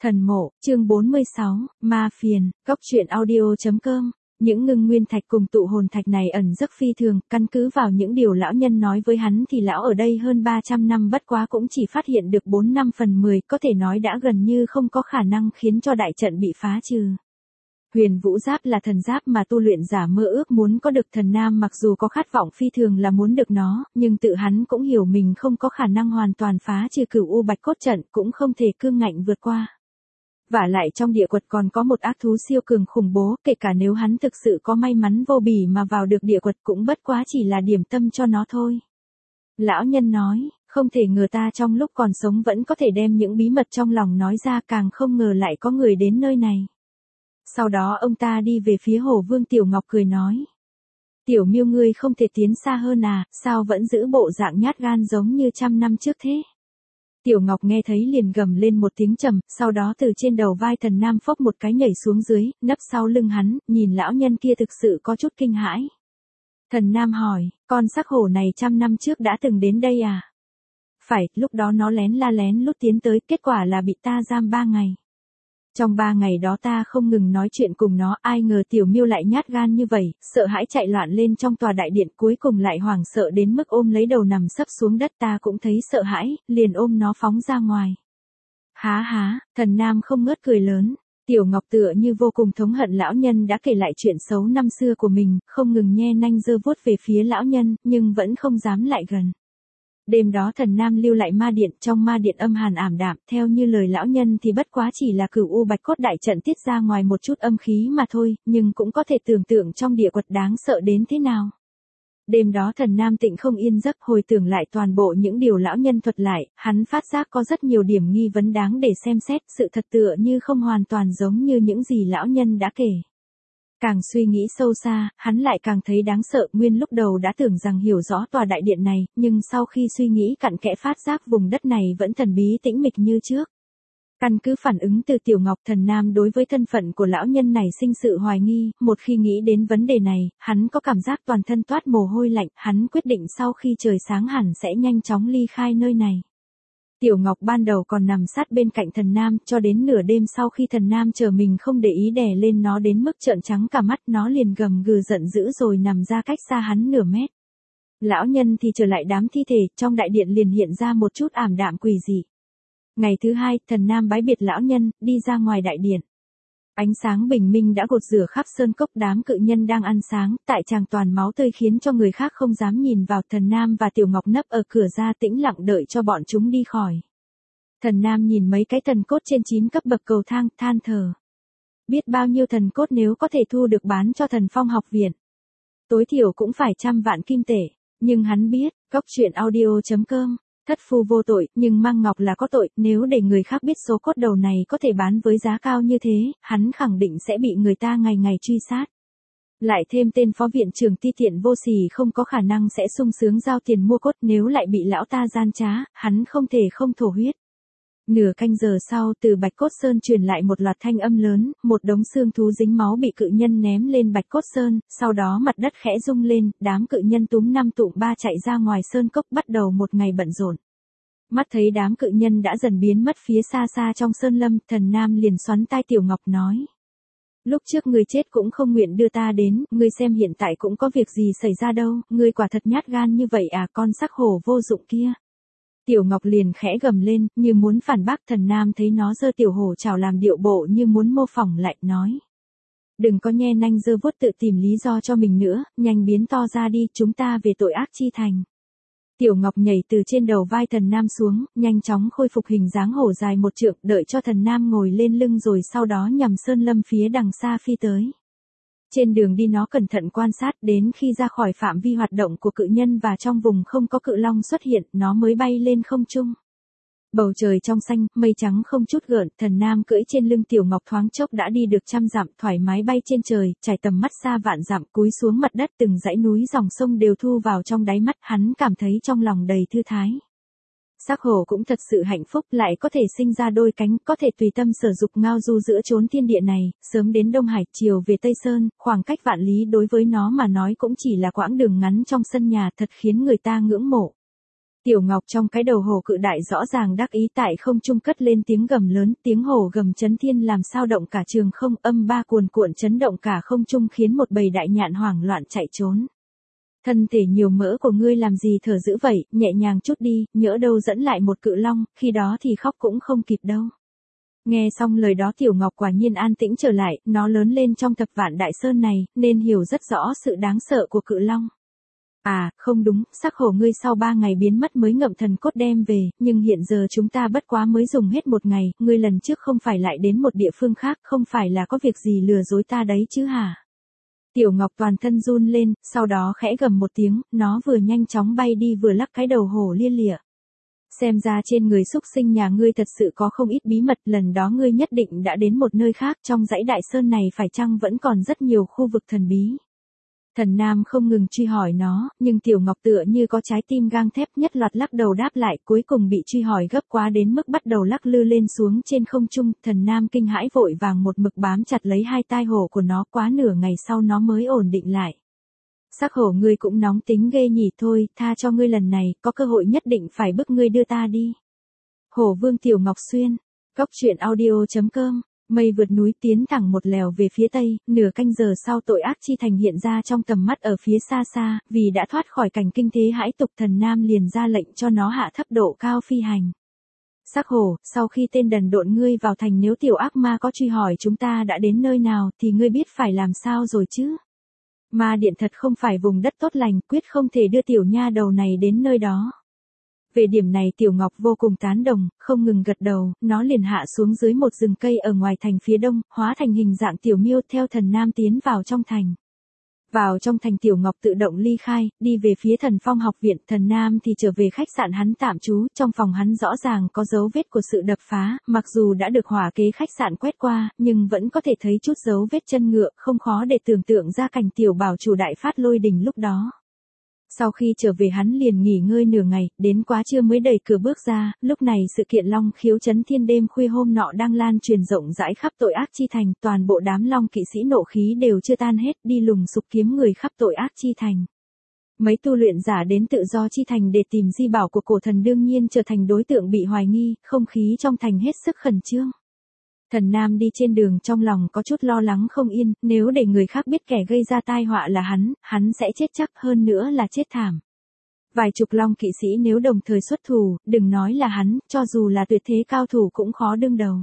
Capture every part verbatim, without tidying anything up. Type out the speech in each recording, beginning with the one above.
Thần mộ, chương bốn mươi sáu, ma phiền, góc truyện audio.com. Những ngưng nguyên thạch cùng tụ hồn thạch này ẩn giấc phi thường, căn cứ vào những điều lão nhân nói với hắn thì lão ở đây hơn ba trăm năm bất quá cũng chỉ phát hiện được bốn năm phần mười, có thể nói đã gần như không có khả năng khiến cho đại trận bị phá trừ. Huyền vũ giáp là thần giáp mà tu luyện giả mơ ước muốn có được. Thần Nam mặc dù có khát vọng phi thường là muốn được nó, nhưng tự hắn cũng hiểu mình không có khả năng hoàn toàn phá trừ cửu u bạch cốt trận, cũng không thể cương ngạnh vượt qua. Vả lại trong địa quật còn có một ác thú siêu cường khủng bố, kể cả nếu hắn thực sự có may mắn vô bì mà vào được địa quật cũng bất quá chỉ là điểm tâm cho nó thôi. Lão nhân nói, không thể ngờ ta trong lúc còn sống vẫn có thể đem những bí mật trong lòng nói ra, càng không ngờ lại có người đến nơi này. Sau đó ông ta đi về phía Hồ Vương. Tiểu Ngọc cười nói, Tiểu Miêu ngươi không thể tiến xa hơn à, sao vẫn giữ bộ dạng nhát gan giống như trăm năm trước thế? Tiểu Ngọc nghe thấy liền gầm lên một tiếng trầm, sau đó từ trên đầu vai Thần Nam phốc một cái nhảy xuống dưới, nấp sau lưng hắn, nhìn lão nhân kia thực sự có chút kinh hãi. Thần Nam hỏi, con sắc hổ này trăm năm trước đã từng đến đây à? Phải, lúc đó nó lén la lén lút tiến tới, kết quả là bị ta giam ba ngày. Trong ba ngày đó ta không ngừng nói chuyện cùng nó, ai ngờ Tiểu Miêu lại nhát gan như vậy, sợ hãi chạy loạn lên trong tòa đại điện, cuối cùng lại hoảng sợ đến mức ôm lấy đầu nằm sấp xuống đất. Ta cũng thấy sợ hãi, liền ôm nó phóng ra ngoài. Há há, Thần Nam không ngớt cười lớn. Tiểu Ngọc tựa như vô cùng thống hận lão nhân đã kể lại chuyện xấu năm xưa của mình, không ngừng nhe nanh giơ vuốt về phía lão nhân, nhưng vẫn không dám lại gần. Đêm đó Thần Nam lưu lại ma điện, trong ma điện âm hàn ảm đạm, theo như lời lão nhân thì bất quá chỉ là cửu u bạch cốt đại trận tiết ra ngoài một chút âm khí mà thôi, nhưng cũng có thể tưởng tượng trong địa quật đáng sợ đến thế nào. Đêm đó Thần Nam tịnh không yên giấc, hồi tưởng lại toàn bộ những điều lão nhân thuật lại, hắn phát giác có rất nhiều điểm nghi vấn đáng để xem xét, sự thật tựa như không hoàn toàn giống như những gì lão nhân đã kể. Càng suy nghĩ sâu xa, hắn lại càng thấy đáng sợ. Nguyên lúc đầu đã tưởng rằng hiểu rõ tòa đại điện này, nhưng sau khi suy nghĩ cặn kẽ phát giác vùng đất này vẫn thần bí tĩnh mịch như trước. Căn cứ phản ứng từ Tiểu Ngọc, Thần Nam đối với thân phận của lão nhân này sinh sự hoài nghi, một khi nghĩ đến vấn đề này, hắn có cảm giác toàn thân toát mồ hôi lạnh, hắn quyết định sau khi trời sáng hẳn sẽ nhanh chóng ly khai nơi này. Tiểu Ngọc ban đầu còn nằm sát bên cạnh Thần Nam, cho đến nửa đêm sau khi Thần Nam chờ mình không để ý đè lên nó đến mức trợn trắng cả mắt, nó liền gầm gừ giận dữ rồi nằm ra cách xa hắn nửa mét. Lão nhân thì trở lại đám thi thể, trong đại điện liền hiện ra một chút ảm đạm quỷ dị. Ngày thứ hai, Thần Nam bái biệt lão nhân, đi ra ngoài đại điện. Ánh sáng bình minh đã gột rửa khắp sơn cốc, đám cự nhân đang ăn sáng, tại tràng toàn máu tươi khiến cho người khác không dám nhìn vào. Thần Nam và Tiểu Ngọc nấp ở cửa ra tĩnh lặng đợi cho bọn chúng đi khỏi. Thần Nam nhìn mấy cái thần cốt trên chín cấp bậc cầu thang, than thở. Biết bao nhiêu thần cốt nếu có thể thu được bán cho Thần Phong học viện. Tối thiểu cũng phải trăm vạn kim tệ, nhưng hắn biết, góc truyện audio.com. Thất phu vô tội, nhưng mang ngọc là có tội, nếu để người khác biết số cốt đầu này có thể bán với giá cao như thế, hắn khẳng định sẽ bị người ta ngày ngày truy sát. Lại thêm tên phó viện trưởng ti tiện vô sỉ không có khả năng sẽ sung sướng giao tiền mua cốt, nếu lại bị lão ta gian trá, hắn không thể không thổ huyết. Nửa canh giờ sau, từ Bạch Cốt Sơn truyền lại một loạt thanh âm lớn, một đống xương thú dính máu bị cự nhân ném lên Bạch Cốt Sơn, sau đó mặt đất khẽ rung lên, đám cự nhân túm năm tụm ba chạy ra ngoài sơn cốc, bắt đầu một ngày bận rộn. Mắt thấy đám cự nhân đã dần biến mất phía xa xa trong sơn lâm, Thần Nam liền xoắn tai Tiểu Ngọc nói. Lúc trước ngươi chết cũng không nguyện đưa ta đến, ngươi xem hiện tại cũng có việc gì xảy ra đâu, ngươi quả thật nhát gan như vậy à, con sắc hổ vô dụng kia. Tiểu Ngọc liền khẽ gầm lên, như muốn phản bác. Thần Nam thấy nó giơ tiểu hổ chảo làm điệu bộ như muốn mô phỏng lại, nói. Đừng có nhe nanh giơ vuốt tự tìm lý do cho mình nữa, nhanh biến to ra đi, chúng ta về tội ác chi thành. Tiểu Ngọc nhảy từ trên đầu vai Thần Nam xuống, nhanh chóng khôi phục hình dáng hổ dài một trượng, đợi cho Thần Nam ngồi lên lưng rồi sau đó nhằm sơn lâm phía đằng xa phi tới. Trên đường đi nó cẩn thận quan sát, đến khi ra khỏi phạm vi hoạt động của cự nhân và trong vùng không có cự long xuất hiện, nó mới bay lên không trung. Bầu trời trong xanh, mây trắng không chút gợn, Thần Nam cưỡi trên lưng Tiểu Ngọc thoáng chốc đã đi được trăm dặm, thoải mái bay trên trời, trải tầm mắt xa vạn dặm, cúi xuống mặt đất, từng dãy núi dòng sông đều thu vào trong đáy mắt, hắn cảm thấy trong lòng đầy thư thái. Sắc hổ cũng thật sự hạnh phúc, lại có thể sinh ra đôi cánh, có thể tùy tâm sở dục ngao du giữa chốn thiên địa này, sớm đến Đông Hải, chiều về Tây Sơn, khoảng cách vạn lý đối với nó mà nói cũng chỉ là quãng đường ngắn trong sân nhà, thật khiến người ta ngưỡng mộ. Tiểu Ngọc trong cái đầu hổ cự đại rõ ràng đắc ý tại không trung cất lên tiếng gầm lớn, tiếng hổ gầm chấn thiên làm sao động cả trường không, âm ba cuồn cuộn chấn động cả không trung khiến một bầy đại nhạn hoảng loạn chạy trốn. Thân thể nhiều mỡ của ngươi làm gì thở dữ vậy, nhẹ nhàng chút đi, nhỡ đâu dẫn lại một cự long, khi đó thì khóc cũng không kịp đâu. Nghe xong lời đó Tiểu Ngọc quả nhiên an tĩnh trở lại, nó lớn lên trong thập vạn đại sơn này, nên hiểu rất rõ sự đáng sợ của cự long. À, không đúng, sắc hổ ngươi sau ba ngày biến mất mới ngậm thần cốt đem về, nhưng hiện giờ chúng ta bất quá mới dùng hết một ngày, ngươi lần trước không phải lại đến một địa phương khác, không phải là có việc gì lừa dối ta đấy chứ hả? Tiểu Ngọc toàn thân run lên, sau đó khẽ gầm một tiếng, nó vừa nhanh chóng bay đi vừa lắc cái đầu hổ lia lịa. Xem ra trên người xúc sinh nhà ngươi thật sự có không ít bí mật, lần đó ngươi nhất định đã đến một nơi khác, trong dãy đại sơn này phải chăng vẫn còn rất nhiều khu vực thần bí. Thần Nam không ngừng truy hỏi nó, nhưng Tiểu Ngọc tựa như có trái tim gang thép nhất loạt lắc đầu đáp lại, cuối cùng bị truy hỏi gấp quá đến mức bắt đầu lắc lư lên xuống trên không trung. Thần Nam kinh hãi vội vàng một mực bám chặt lấy hai tai hổ của nó, quá nửa ngày sau nó mới ổn định lại. Sắc hổ ngươi cũng nóng tính ghê nhỉ, thôi, tha cho ngươi lần này, có cơ hội nhất định phải bức ngươi đưa ta đi. Hổ Vương Tiểu Ngọc Xuyên, Cốc truyện audio chấm com. Mây vượt núi tiến thẳng một lèo về phía tây, nửa canh giờ sau tội ác chi thành hiện ra trong tầm mắt ở phía xa xa, vì đã thoát khỏi cảnh kinh thế hãi tục Thần Nam liền ra lệnh cho nó hạ thấp độ cao phi hành. Sắc hổ, sau khi tên đần độn ngươi vào thành nếu tiểu ác ma có truy hỏi chúng ta đã đến nơi nào thì ngươi biết phải làm sao rồi chứ? Ma điện thật không phải vùng đất tốt lành, quyết không thể đưa tiểu nha đầu này đến nơi đó. Về điểm này Tiểu Ngọc vô cùng tán đồng, không ngừng gật đầu, nó liền hạ xuống dưới một rừng cây ở ngoài thành phía đông, hóa thành hình dạng tiểu miêu theo Thần Nam tiến vào trong thành. Vào trong thành Tiểu Ngọc tự động ly khai, đi về phía Thần Phong học viện, Thần Nam thì trở về khách sạn hắn tạm trú, trong phòng hắn rõ ràng có dấu vết của sự đập phá, mặc dù đã được hỏa kế khách sạn quét qua, nhưng vẫn có thể thấy chút dấu vết chân ngựa, không khó để tưởng tượng ra cảnh Tiểu Bảo chủ đại phát lôi đình lúc đó. Sau khi trở về hắn liền nghỉ ngơi nửa ngày, đến quá trưa mới đẩy cửa bước ra, lúc này sự kiện Long Khiếu chấn thiên đêm khuya hôm nọ đang lan truyền rộng rãi khắp tội ác chi thành, toàn bộ đám Long kỵ sĩ nộ khí đều chưa tan hết, đi lùng sục kiếm người khắp tội ác chi thành. Mấy tu luyện giả đến tự do chi thành để tìm di bảo của cổ thần đương nhiên trở thành đối tượng bị hoài nghi, không khí trong thành hết sức khẩn trương. Thần Nam đi trên đường trong lòng có chút lo lắng không yên, nếu để người khác biết kẻ gây ra tai họa là hắn, hắn sẽ chết chắc, hơn nữa là chết thảm. Vài chục Long kỵ sĩ nếu đồng thời xuất thủ, đừng nói là hắn, cho dù là tuyệt thế cao thủ cũng khó đương đầu.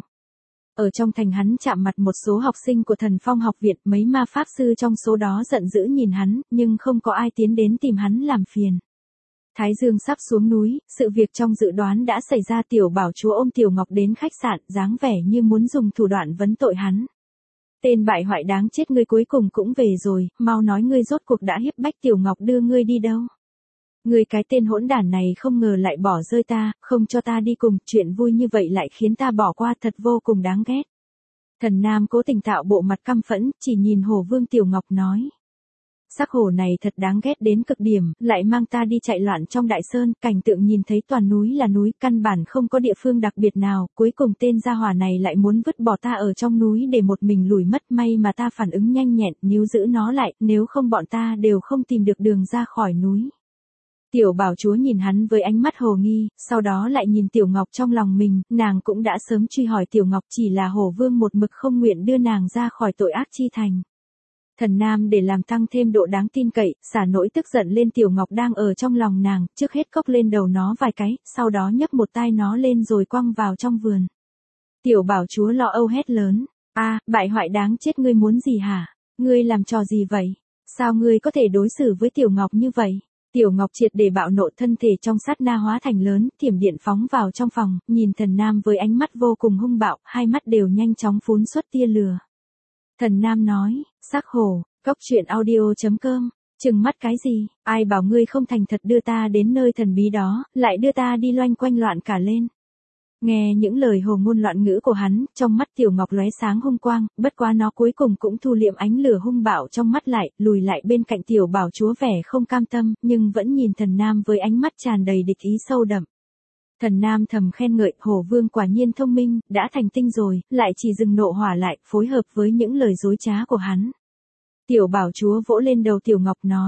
Ở trong thành hắn chạm mặt một số học sinh của Thần Phong học viện, mấy ma pháp sư trong số đó giận dữ nhìn hắn, nhưng không có ai tiến đến tìm hắn làm phiền. Thái Dương sắp xuống núi, sự việc trong dự đoán đã xảy ra. Tiểu Bảo chúa ôm Tiểu Ngọc đến khách sạn, dáng vẻ như muốn dùng thủ đoạn vấn tội hắn. Tên bại hoại đáng chết, ngươi cuối cùng cũng về rồi, mau nói ngươi rốt cuộc đã hiếp bách Tiểu Ngọc đưa ngươi đi đâu. Ngươi cái tên hỗn đản này không ngờ lại bỏ rơi ta, không cho ta đi cùng, chuyện vui như vậy lại khiến ta bỏ qua, thật vô cùng đáng ghét. Thần Nam cố tình tạo bộ mặt căm phẫn, chỉ nhìn Hổ Vương Tiểu Ngọc nói. Sắc hổ này thật đáng ghét đến cực điểm, lại mang ta đi chạy loạn trong đại sơn, cảnh tượng nhìn thấy toàn núi là núi, căn bản không có địa phương đặc biệt nào, cuối cùng tên gia hỏa này lại muốn vứt bỏ ta ở trong núi để một mình lủi mất, may mà ta phản ứng nhanh nhẹn, níu giữ nó lại, nếu không bọn ta đều không tìm được đường ra khỏi núi. Tiểu Bảo chúa nhìn hắn với ánh mắt hồ nghi, sau đó lại nhìn Tiểu Ngọc trong lòng mình, nàng cũng đã sớm truy hỏi Tiểu Ngọc, chỉ là Hổ Vương một mực không nguyện đưa nàng ra khỏi tội ác chi thành. Thần Nam để làm tăng thêm độ đáng tin cậy, xả nỗi tức giận lên Tiểu Ngọc đang ở trong lòng nàng, trước hết cốc lên đầu nó vài cái, sau đó nhấc một tai nó lên rồi quăng vào trong vườn. Tiểu Bảo chúa lo âu hét lớn, a, bại hoại đáng chết, ngươi muốn gì hả? Ngươi làm trò gì vậy? Sao ngươi có thể đối xử với Tiểu Ngọc như vậy? Tiểu Ngọc triệt để bạo nộ, thân thể trong sát na hóa thành lớn, thiểm điện phóng vào trong phòng, nhìn Thần Nam với ánh mắt vô cùng hung bạo, hai mắt đều nhanh chóng phún xuất tia lửa. Thần Nam nói, sắc hổ, cốc truyện audio chấm com, trừng mắt cái gì, ai bảo ngươi không thành thật đưa ta đến nơi thần bí đó, lại đưa ta đi loanh quanh loạn cả lên. Nghe những lời hồ ngôn loạn ngữ của hắn, trong mắt Tiểu Ngọc lóe sáng hung quang, bất quá nó cuối cùng cũng thu liệm ánh lửa hung bạo trong mắt lại, lùi lại bên cạnh Tiểu Bảo chúa vẻ không cam tâm, nhưng vẫn nhìn Thần Nam với ánh mắt tràn đầy địch ý sâu đậm. Thần Nam thầm khen ngợi, Hổ Vương quả nhiên thông minh, đã thành tinh rồi, lại chỉ dừng nộ hỏa lại, phối hợp với những lời dối trá của hắn. Tiểu Bảo chúa vỗ lên đầu Tiểu Ngọc nói,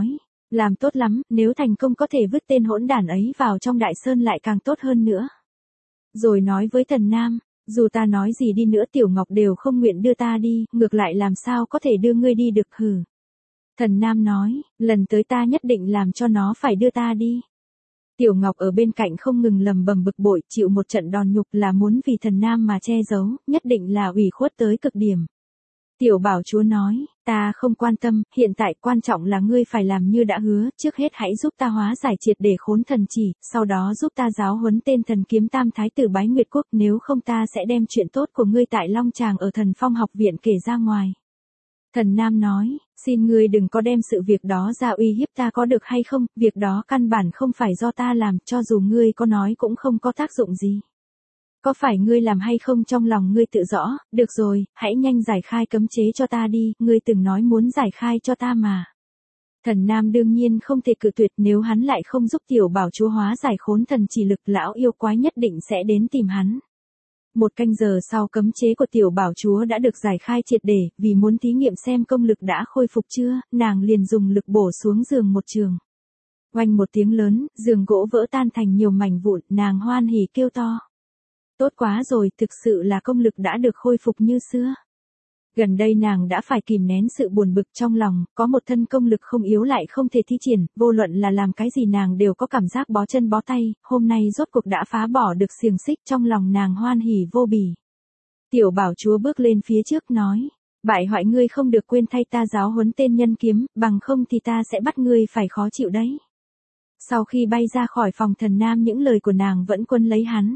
Làm tốt lắm, nếu thành công có thể vứt tên hỗn đản ấy vào trong đại sơn lại càng tốt hơn nữa. Rồi nói với Thần Nam, dù ta nói gì đi nữa Tiểu Ngọc đều không nguyện đưa ta đi, ngược lại làm sao có thể đưa ngươi đi được hử. Thần Nam nói, lần tới ta nhất định làm cho nó phải đưa ta đi. Tiểu Ngọc ở bên cạnh không ngừng lầm bầm bực bội, chịu một trận đòn nhục là muốn vì Thần Nam mà che giấu, nhất định là ủy khuất tới cực điểm. Tiểu Bảo Chúa nói, ta không quan tâm, hiện tại quan trọng là ngươi phải làm như đã hứa, trước hết hãy giúp ta hóa giải triệt để khốn thần chỉ, sau đó giúp ta giáo huấn tên thần kiếm tam thái tử Bái Nguyệt Quốc, nếu không ta sẽ đem chuyện tốt của ngươi tại Long Tràng ở Thần Phong học viện kể ra ngoài. Thần Nam nói, xin ngươi đừng có đem sự việc đó ra uy hiếp ta có được hay không, việc đó căn bản không phải do ta làm, cho dù ngươi có nói cũng không có tác dụng gì. Có phải ngươi làm hay không trong lòng ngươi tự rõ, được rồi, hãy nhanh giải khai cấm chế cho ta đi, ngươi từng nói muốn giải khai cho ta mà. Thần Nam đương nhiên không thể cự tuyệt, nếu hắn lại không giúp Tiểu Bảo Chúa hóa giải khốn thần chỉ lực, lão yêu quái nhất định sẽ đến tìm hắn. Một canh giờ sau cấm chế của Tiểu Bảo Chúa đã được giải khai triệt để, vì muốn thí nghiệm xem công lực đã khôi phục chưa, nàng liền dùng lực bổ xuống giường một trường. Oanh một tiếng lớn, giường gỗ vỡ tan thành nhiều mảnh vụn, nàng hoan hỉ kêu to. Tốt quá rồi, thực sự là công lực đã được khôi phục như xưa. Gần đây nàng đã phải kìm nén sự buồn bực trong lòng, có một thân công lực không yếu lại không thể thi triển, vô luận là làm cái gì nàng đều có cảm giác bó chân bó tay, hôm nay rốt cuộc đã phá bỏ được xiềng xích, trong lòng nàng hoan hỉ vô bì. Tiểu Bảo Chúa bước lên phía trước nói, bại hoại ngươi không được quên thay ta giáo huấn tên nhân kiếm, bằng không thì ta sẽ bắt ngươi phải khó chịu đấy. Sau khi bay ra khỏi phòng Thần Nam những lời của nàng vẫn quấn lấy hắn.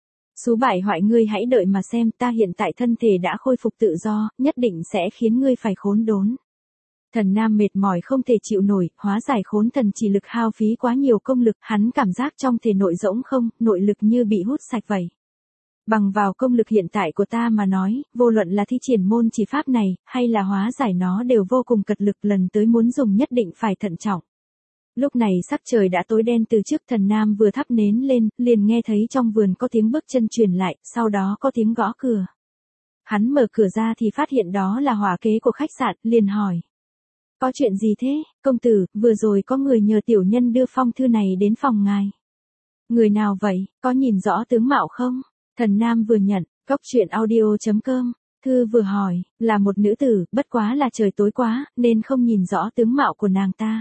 Xú bại hoại ngươi hãy đợi mà xem, ta hiện tại thân thể đã khôi phục tự do, nhất định sẽ khiến ngươi phải khốn đốn. Thần Nam mệt mỏi không thể chịu nổi, hóa giải khốn thần chỉ lực hao phí quá nhiều công lực, hắn cảm giác trong thể nội rỗng không, nội lực như bị hút sạch vậy. Bằng vào công lực hiện tại của ta mà nói, vô luận là thi triển môn chỉ pháp này, hay là hóa giải nó đều vô cùng cật lực, lần tới muốn dùng nhất định phải thận trọng. Lúc này sắc trời đã tối đen, từ trước Thần Nam vừa thắp nến lên, liền nghe thấy trong vườn có tiếng bước chân truyền lại, sau đó có tiếng gõ cửa. Hắn mở cửa ra thì phát hiện đó là hỏa kế của khách sạn, liền hỏi. Có chuyện gì thế, công tử, vừa rồi có người nhờ tiểu nhân đưa phong thư này đến phòng ngài. Người nào vậy, có nhìn rõ tướng mạo không? Thần Nam vừa nhận, cốc truyện audio chấm com. Thư vừa hỏi, là một nữ tử, bất quá là trời tối quá, nên không nhìn rõ tướng mạo của nàng ta.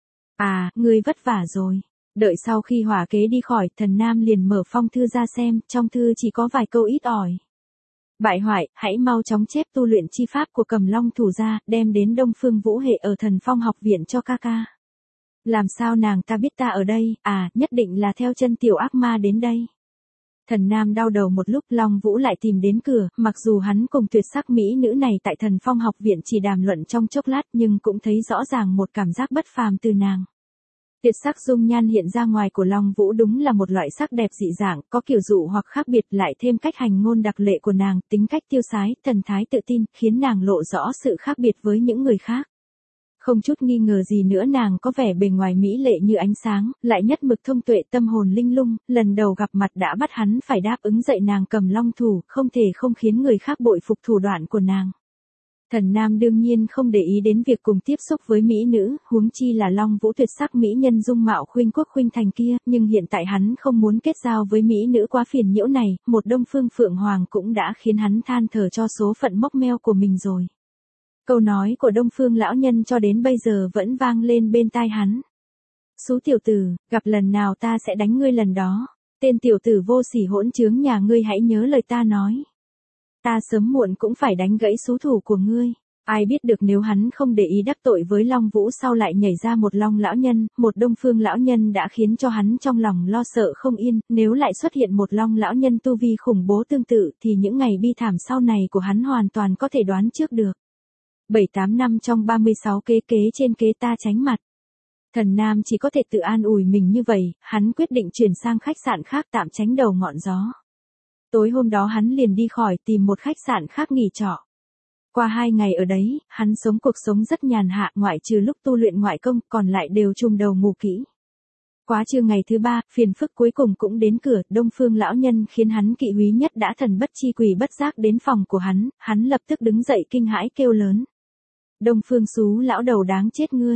À, ngươi vất vả rồi. Đợi sau khi hỏa kế đi khỏi, Thần Nam liền mở phong thư ra xem, trong thư chỉ có vài câu ít ỏi. Bại hoại, hãy mau chóng chép tu luyện chi pháp của Cầm Long thủ ra, đem đến Đông Phương Vũ Hệ ở Thần Phong học viện cho ca ca. Làm sao nàng ta biết ta ở đây, à, nhất định là theo chân tiểu ác ma đến đây. Thần Nam đau đầu một lúc, Long Vũ lại tìm đến cửa, mặc dù hắn cùng tuyệt sắc mỹ nữ này tại Thần Phong học viện chỉ đàm luận trong chốc lát nhưng cũng thấy rõ ràng một cảm giác bất phàm từ nàng. Tuyệt sắc dung nhan hiện ra ngoài của Long Vũ đúng là một loại sắc đẹp dị dạng, có kiểu dụ hoặc khác biệt, lại thêm cách hành ngôn đặc lệ của nàng, tính cách tiêu sái, thần thái tự tin, khiến nàng lộ rõ sự khác biệt với những người khác. Không chút nghi ngờ gì nữa, nàng có vẻ bề ngoài mỹ lệ như ánh sáng, lại nhất mực thông tuệ, tâm hồn linh lung, lần đầu gặp mặt đã bắt hắn phải đáp ứng dạy nàng cầm long thủ, không thể không khiến người khác bội phục thủ đoạn của nàng. Thần Nam đương nhiên không để ý đến việc cùng tiếp xúc với mỹ nữ, huống chi là Long Vũ tuyệt sắc mỹ nhân dung mạo khuynh quốc khuynh thành kia, nhưng hiện tại hắn không muốn kết giao với mỹ nữ quá phiền nhiễu này, một Đông Phương Phượng Hoàng cũng đã khiến hắn than thở cho số phận mốc meo của mình rồi. Câu nói của Đông Phương lão nhân cho đến bây giờ vẫn vang lên bên tai hắn. Xú tiểu tử, gặp lần nào ta sẽ đánh ngươi lần đó. Tên tiểu tử vô sỉ hỗn trướng nhà ngươi, hãy nhớ lời ta nói. Ta sớm muộn cũng phải đánh gãy xú thủ của ngươi. Ai biết được nếu hắn không để ý đắc tội với Long Vũ sau lại nhảy ra một Long lão nhân, một Đông Phương lão nhân đã khiến cho hắn trong lòng lo sợ không yên, nếu lại xuất hiện một Long lão nhân tu vi khủng bố tương tự thì những ngày bi thảm sau này của hắn hoàn toàn có thể đoán trước được. Bảy tám năm trong ba mươi sáu kế kế trên kế ta tránh mặt. Thần Nam chỉ có thể tự an ủi mình như vậy, hắn quyết định chuyển sang khách sạn khác tạm tránh đầu ngọn gió. Tối hôm đó hắn liền đi khỏi tìm một khách sạn khác nghỉ trọ. Qua hai ngày ở đấy, hắn sống cuộc sống rất nhàn hạ, ngoại trừ lúc tu luyện ngoại công, còn lại đều chùm đầu ngủ kỹ. Quá trưa ngày thứ ba, phiền phức cuối cùng cũng đến cửa, Đông Phương lão nhân khiến hắn kỵ húy nhất đã thần bất chi quỷ bất giác đến phòng của hắn, hắn lập tức đứng dậy kinh hãi kêu lớn. Đông Phương xú lão đầu đáng chết ngươi,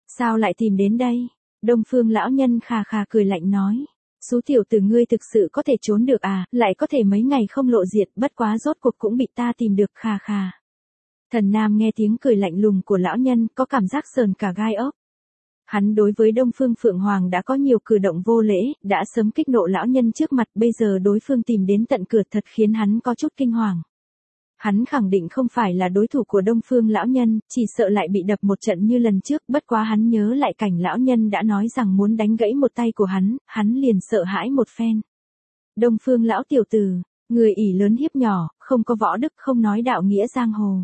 Sao lại tìm đến đây? Đông Phương lão nhân khà khà cười lạnh nói. Xú tiểu tử ngươi thực sự có thể trốn được à, lại có thể mấy ngày không lộ diện, bất quá rốt cuộc cũng bị ta tìm được khà khà. Thần Nam nghe tiếng cười lạnh lùng của lão nhân, có cảm giác sờn cả gai ốc. Hắn đối với Đông Phương Phượng Hoàng đã có nhiều cử động vô lễ, đã sớm kích nộ lão nhân trước mặt, bây giờ đối phương tìm đến tận cửa thật khiến hắn có chút kinh hoàng. Hắn khẳng định không phải là đối thủ của Đông Phương lão nhân, chỉ sợ lại bị đập một trận như lần trước, bất quá hắn nhớ lại cảnh lão nhân đã nói rằng muốn đánh gãy một tay của hắn, hắn liền sợ hãi một phen. Đông Phương lão tiểu tử, người ỷ lớn hiếp nhỏ, không có võ đức không nói đạo nghĩa giang hồ.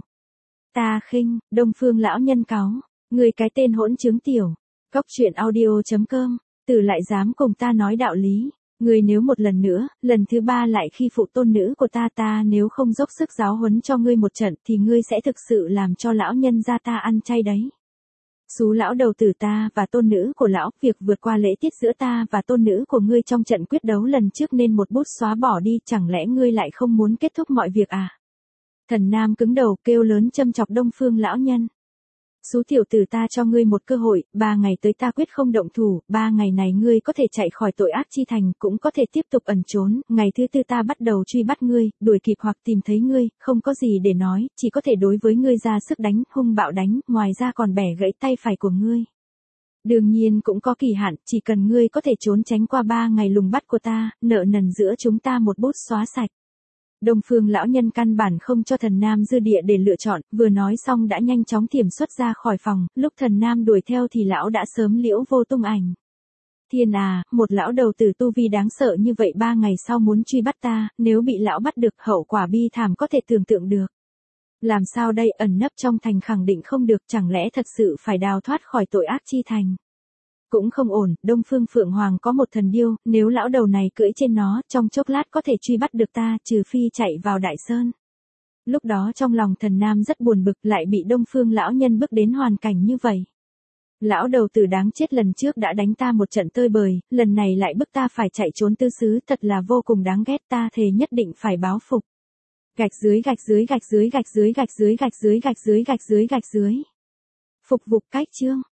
Ta khinh, Đông Phương lão nhân cáu, người cái tên hỗn trướng tiểu. Cóc truyện audio chấm com, từ lại dám cùng ta nói đạo lý. Người nếu một lần nữa, lần thứ ba lại khi phụ tôn nữ của ta ta nếu không dốc sức giáo huấn cho ngươi một trận thì ngươi sẽ thực sự làm cho lão nhân gia ta ăn chay đấy. Xú lão đầu tử ta và tôn nữ của lão, việc vượt qua lễ tiết giữa ta và tôn nữ của ngươi trong trận quyết đấu lần trước nên một bút xóa bỏ đi, chẳng lẽ ngươi lại không muốn kết thúc mọi việc à? Thần Nam cứng đầu kêu lớn châm chọc Đông Phương lão nhân. Xú tiểu tử ta cho ngươi một cơ hội, ba ngày tới ta quyết không động thủ, ba ngày này ngươi có thể chạy khỏi tội ác chi thành, cũng có thể tiếp tục ẩn trốn, ngày thứ tư ta bắt đầu truy bắt ngươi, đuổi kịp hoặc tìm thấy ngươi, không có gì để nói, chỉ có thể đối với ngươi ra sức đánh, hung bạo đánh, ngoài ra còn bẻ gãy tay phải của ngươi. Đương nhiên cũng có kỳ hạn, chỉ cần ngươi có thể trốn tránh qua ba ngày lùng bắt của ta, nợ nần giữa chúng ta một bút xóa sạch. Đông Phương lão nhân căn bản không cho Thần Nam dư địa để lựa chọn, vừa nói xong đã nhanh chóng tiềm xuất ra khỏi phòng, lúc Thần Nam đuổi theo thì lão đã sớm liễu vô tung ảnh. Thiên à, một lão đầu tử tu vi đáng sợ như vậy ba ngày sau muốn truy bắt ta, nếu bị lão bắt được hậu quả bi thảm có thể tưởng tượng được. Làm sao đây, ẩn nấp trong thành khẳng định không được, chẳng lẽ thật sự phải đào thoát khỏi tội ác chi thành. Cũng không ổn, Đông Phương Phượng Hoàng có một thần điêu, nếu lão đầu này cưỡi trên nó, trong chốc lát có thể truy bắt được ta, trừ phi chạy vào Đại Sơn. Lúc đó trong lòng Thần Nam rất buồn bực, lại bị Đông Phương lão nhân bước đến hoàn cảnh như vậy. Lão đầu tử đáng chết lần trước đã đánh ta một trận tơi bời, lần này lại bức ta phải chạy trốn tứ xứ, thật là vô cùng đáng ghét, ta thề nhất định phải báo phục. Gạch dưới gạch dưới gạch dưới gạch dưới gạch dưới gạch dưới gạch dưới gạch dưới gạch dưới. Phục vụ cách chương.